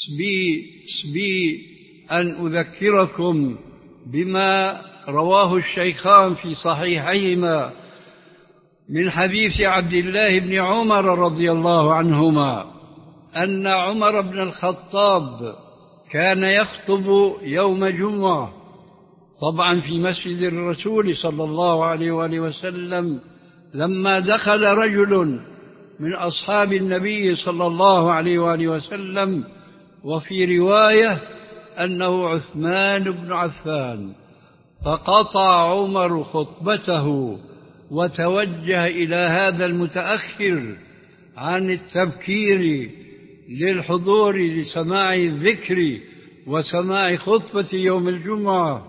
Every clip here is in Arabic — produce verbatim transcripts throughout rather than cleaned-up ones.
بي, بي أن أذكركم بما رواه الشيخان في صحيحيهما من حديث عبد الله بن عمر رضي الله عنهما أن عمر بن الخطاب كان يخطب يوم جمعة، طبعا في مسجد الرسول صلى الله عليه وآله وسلم، لما دخل رجل من أصحاب النبي صلى الله عليه وآله وسلم، وفي رواية أنه عثمان بن عفان، فقطع عمر خطبته وتوجه إلى هذا المتأخر عن التبكير للحضور لسماع الذكر وسماع خطبة يوم الجمعة،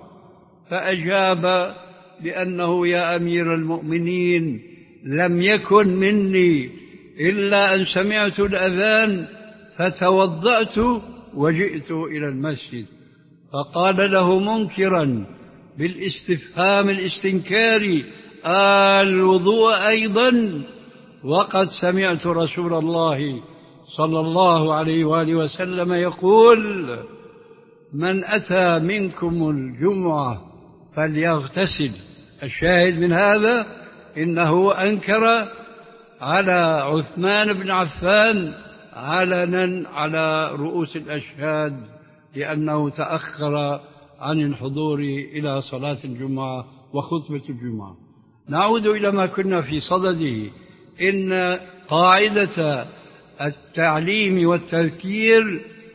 فأجاب بأنه يا أمير المؤمنين لم يكن مني إلا أن سمعت الأذان فتوضأت وجئت إلى المسجد. فقال له منكرا بالاستفهام الاستنكاري: الوضوء أيضا؟ وقد سمعت رسول الله صلى الله عليه وآله وسلم يقول: من أتى منكم الجمعة فليغتسل. الشاهد من هذا إنه أنكر على عثمان بن عفان علنا على رؤوس الأشهاد لأنه تأخر عن الحضور إلى صلاة الجمعة وخطبة الجمعة. نعود إلى ما كنا في صدده. إن قاعدة التعليم والتذكير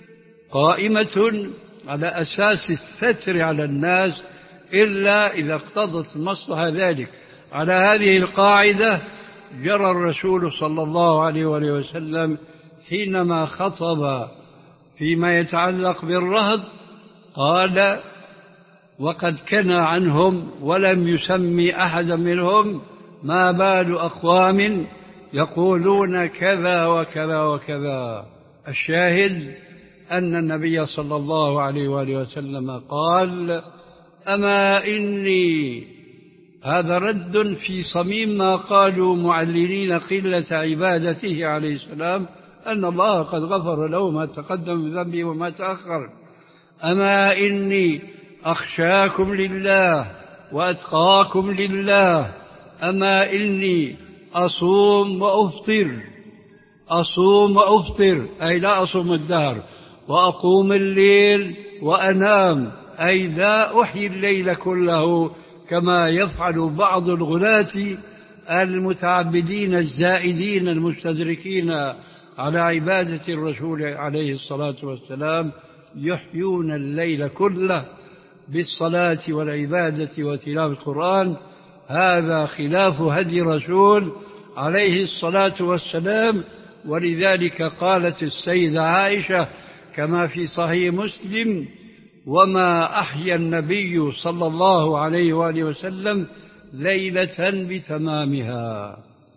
قائمة على أساس الستر على الناس إلا إذا اقتضت المصلحة ذلك. على هذه القاعدة جرى الرسول صلى الله عليه وآله وسلم حينما خطب فيما يتعلق بالرهط، قال: وقد كنى عنهم ولم يسمي أحدا منهم: ما بال أقوام يقولون كذا وكذا وكذا. الشاهد أن النبي صلى الله عليه وآله وسلم قال: أما إني، هذا رد في صميم ما قالوا معللين قلة عبادته عليه السلام، أن الله قد غفر له ما تقدم من ذنبه وما تأخر. أما إني أخشاكم لله وأتقاكم لله. أما إني أصوم وأفطر، أصوم وأفطر أي لا أصوم الدهر، وأقوم الليل وأنام أي لا أحيي الليل كله كما يفعل بعض الغلاة المتعبدين الزائدين المستدركين على عبادة الرسول عليه الصلاة والسلام، يحيون الليل كله بالصلاة والعبادة وتلاوة القرآن. هذا خلاف هدي الرسول عليه الصلاة والسلام. ولذلك قالت السيدة عائشة كما في صحيح مسلم: وما أحيا النبي صلى الله عليه وآله وسلم ليلة بتمامها.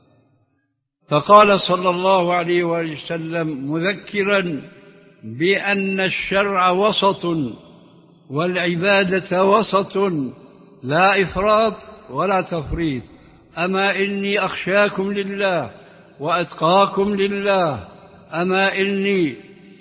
فقال صلى الله عليه وآله وسلم مذكرا بأن الشرع وسط والعبادة وسط، لا إفراط ولا تفريط. أما إني أخشاكم لله وأتقاكم لله. أما إني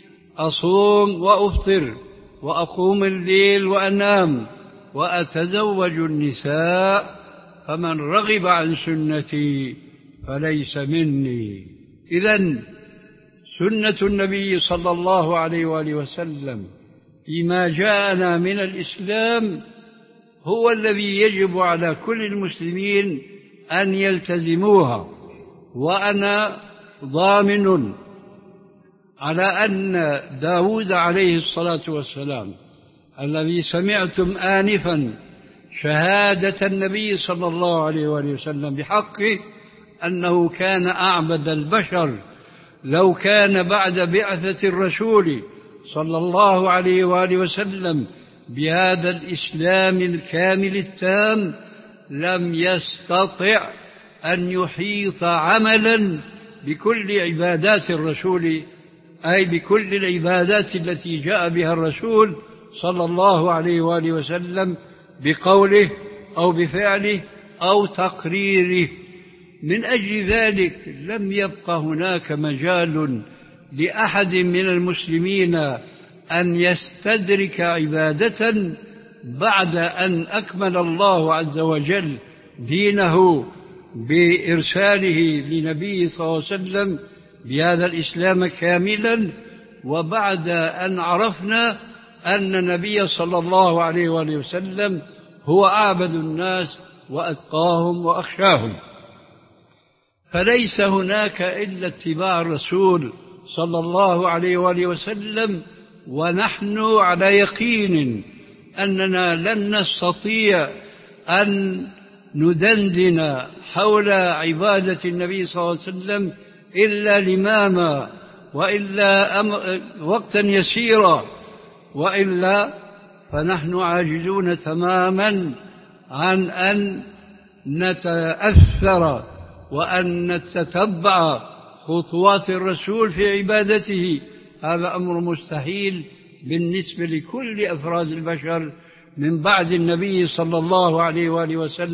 أصوم وأفطر وأقوم الليل وأنام وأتزوج النساء، فمن رغب عن سنتي فليس مني. إذن سنة النبي صلى الله عليه وآله وسلم فيما جاءنا من الإسلام هو الذي يجب على كل المسلمين أن يلتزموها. وأنا ضامن على أن داود عليه الصلاة والسلام الذي سمعتم آنفا شهادة النبي صلى الله عليه وآله وسلم بحقه أنه كان أعبد البشر، لو كان بعد بعثة الرسول صلى الله عليه وآله وسلم بهذا الإسلام الكامل التام لم يستطع أن يحيط عملا بكل عبادات الرسول، أي بكل العبادات التي جاء بها الرسول صلى الله عليه وآله وسلم بقوله أو بفعله أو تقريره. من أجل ذلك لم يبق هناك مجال لأحد من المسلمين أن يستدرك عبادة بعد أن أكمل الله عز وجل دينه بإرساله لنبيه صلى الله عليه وسلم بهذا الإسلام كاملا، وبعد أن عرفنا أن النبي صلى الله عليه وآله وسلم هو أعبد الناس وأتقاهم وأخشاهم. فليس هناك إلا اتباع الرسول صلى الله عليه وآله وسلم، ونحن على يقين أننا لن نستطيع أن ندندن حول عبادة النبي صلى الله عليه وسلم إلا لماما، وإلا وقتا يسيرا، وإلا فنحن عاجزون تماما عن أن نتأثر وأن نتتبع خطوات الرسول في عبادته. هذا أمر مستحيل بالنسبة لكل أفراد البشر من بعد النبي صلى الله عليه وآله وسلم.